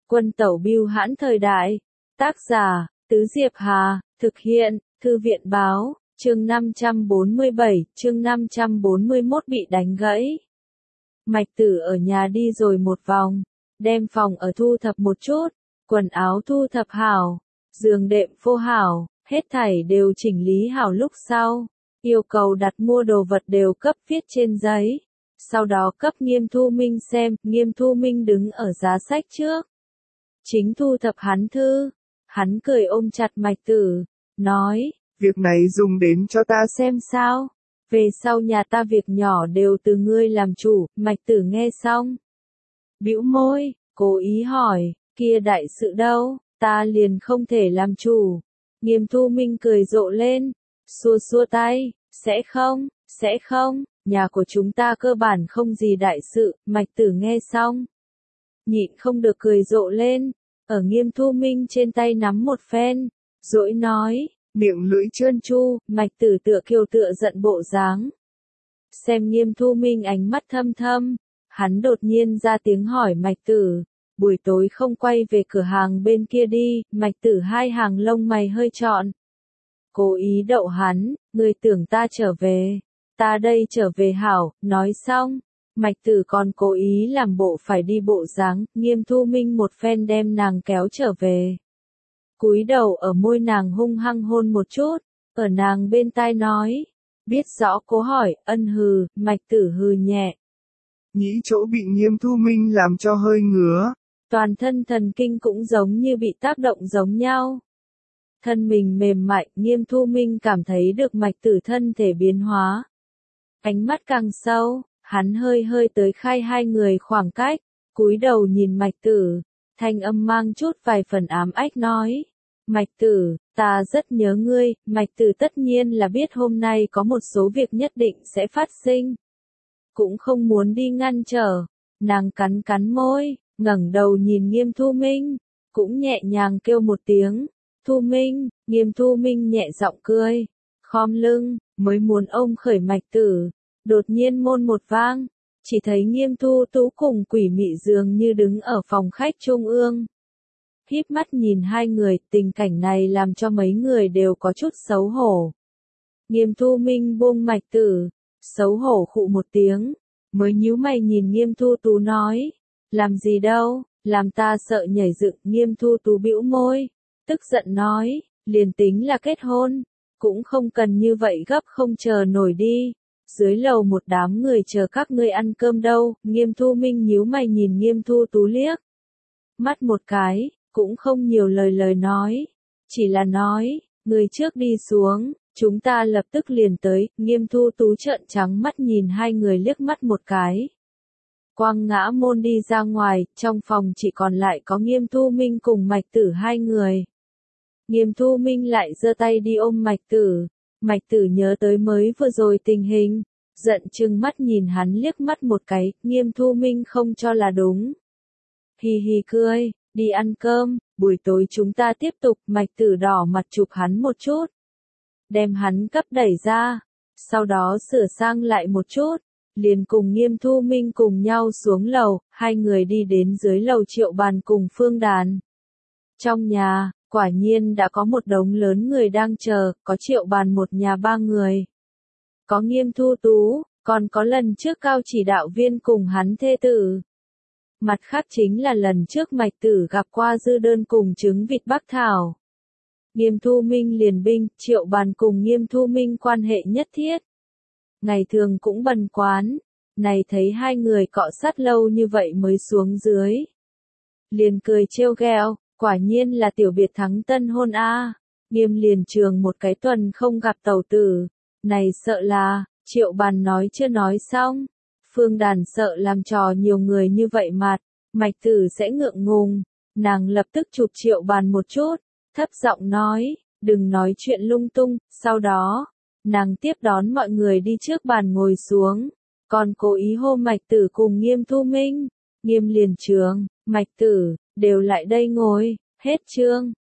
Quân tẩu bưu hãn thời đại. Tác giả, Tứ Diệp Hà, thực hiện, Thư viện báo, chương 547, chương 541 bị đánh gãy. Mạch Tử ở nhà đi rồi một vòng, đem phòng ở thu thập một chút, quần áo thu thập hảo, giường đệm phô hảo, hết thảy đều chỉnh lý hảo lúc sau. Yêu cầu đặt mua đồ vật đều cấp viết trên giấy. Sau đó cấp Nghiêm Thu Minh xem, Nghiêm Thu Minh đứng ở giá sách trước. Chính thu thập hắn thư, hắn cười ôm chặt Mạch Tử, nói, việc này dùng đến cho ta xem sao, về sau nhà ta việc nhỏ đều từ ngươi làm chủ. Mạch Tử nghe xong, bĩu môi, cố ý hỏi, kia đại sự đâu, ta liền không thể làm chủ. Nghiêm Thu Minh cười rộ lên, xua xua tay, sẽ không, nhà của chúng ta cơ bản không gì đại sự. Mạch Tử nghe xong, nhịn không được cười rộ lên, ở Nghiêm Thu Minh trên tay nắm một phen, dỗi nói, miệng lưỡi trơn tru. Mạch Tử tựa kiều tựa giận bộ dáng. Xem Nghiêm Thu Minh ánh mắt thâm thâm, hắn đột nhiên ra tiếng hỏi Mạch Tử, buổi tối không quay về cửa hàng bên kia đi. Mạch Tử hai hàng lông mày hơi trọn, cố ý đậu hắn, ngươi tưởng ta trở về, ta đây trở về hảo. Nói xong, Mạch Tử còn cố ý làm bộ phải đi bộ dáng. Nghiêm Thu Minh một phen đem nàng kéo trở về, cúi đầu ở môi nàng hung hăng hôn một chút, ở nàng bên tai nói, biết rõ cố hỏi. Ân hừ. Mạch Tử hừ nhẹ, Nhĩ chỗ bị Nghiêm Thu Minh làm cho hơi ngứa, toàn thân thần kinh cũng giống như bị tác động giống nhau. Thân mình mềm mại. Nghiêm Thu Minh cảm thấy được Mạch Tử thân thể biến hóa, ánh mắt càng sâu, hắn hơi hơi tới khai hai người khoảng cách, cúi đầu nhìn Mạch Tử, thanh âm mang chút vài phần ám ách nói, Mạch Tử, ta rất nhớ ngươi. Mạch Tử tất nhiên là biết hôm nay có một số việc nhất định sẽ phát sinh, cũng không muốn đi ngăn trở. Nàng cắn cắn môi, ngẩng đầu nhìn Nghiêm Thu Minh, cũng nhẹ nhàng kêu một tiếng, Thu Minh. Nghiêm Thu Minh nhẹ giọng cười, khom lưng, mới muốn ôm khởi Mạch Tử, đột nhiên môn một vang, chỉ thấy Nghiêm Thu Tú cùng quỷ mị dường như đứng ở phòng khách trung ương, híp mắt nhìn hai người. Tình cảnh này làm cho mấy người đều có chút xấu hổ. Nghiêm Thu Minh buông Mạch Tử, xấu hổ khụ một tiếng, mới nhíu mày nhìn Nghiêm Thu Tú nói, làm gì đâu, làm ta sợ nhảy dựng. Nghiêm Thu Tú bĩu môi, tức giận nói, liền tính là kết hôn, cũng không cần như vậy gấp không chờ nổi đi. Dưới lầu một đám người chờ các ngươi ăn cơm đâu. Nghiêm Thu Minh nhíu mày nhìn Nghiêm Thu Tú liếc mắt một cái, cũng không nhiều lời nói, chỉ là nói, người trước đi xuống, chúng ta lập tức liền tới. Nghiêm Thu Tú trợn trắng mắt nhìn hai người liếc mắt một cái, quăng ngã môn đi ra ngoài. Trong phòng chỉ còn lại có Nghiêm Thu Minh cùng Mạch Tử hai người. Nghiêm Thu Minh lại giơ tay đi ôm Mạch Tử. Mạch Tử nhớ tới mới vừa rồi tình hình, giận chừng mắt nhìn hắn liếc mắt một cái. Nghiêm Thu Minh không cho là đúng, hì hì cười, đi ăn cơm, buổi tối chúng ta tiếp tục. Mạch Tử đỏ mặt chụp hắn một chút, đem hắn cấp đẩy ra, sau đó sửa sang lại một chút, liền cùng Nghiêm Thu Minh cùng nhau xuống lầu. Hai người đi đến dưới lầu Triệu Bàn cùng Phương Đàn. Trong nhà, quả nhiên đã có một đống lớn người đang chờ, có Triệu Bàn một nhà ba người, có Nghiêm Thu Tú, còn có lần trước Cao chỉ đạo viên cùng hắn thê tử. Mặt khác chính là lần trước Mạch Tử gặp qua Dư Đơn cùng trứng vịt Bắc Thảo. Nghiêm Thu Minh liền binh. Triệu Bàn cùng Nghiêm Thu Minh quan hệ nhất thiết, ngày thường cũng bần quán, này thấy hai người cọ sát lâu như vậy mới xuống dưới, liền cười trêu ghẹo, quả nhiên là tiểu biệt thắng tân hôn a. Nghiêm liền trường một cái tuần không gặp tẩu tử, này sợ là. Triệu Bàn nói chưa nói xong, Phương Đàn sợ làm trò nhiều người như vậy mặt, Mạch Tử sẽ ngượng ngùng, nàng lập tức chụp Triệu Bàn một chút, thấp giọng nói, đừng nói chuyện lung tung. Sau đó, nàng tiếp đón mọi người đi trước bàn ngồi xuống, còn cố ý hô Mạch Tử cùng Nghiêm Thu Minh. Nghiêm liền trường, Mạch Tử, đều lại đây ngồi. Hết chương.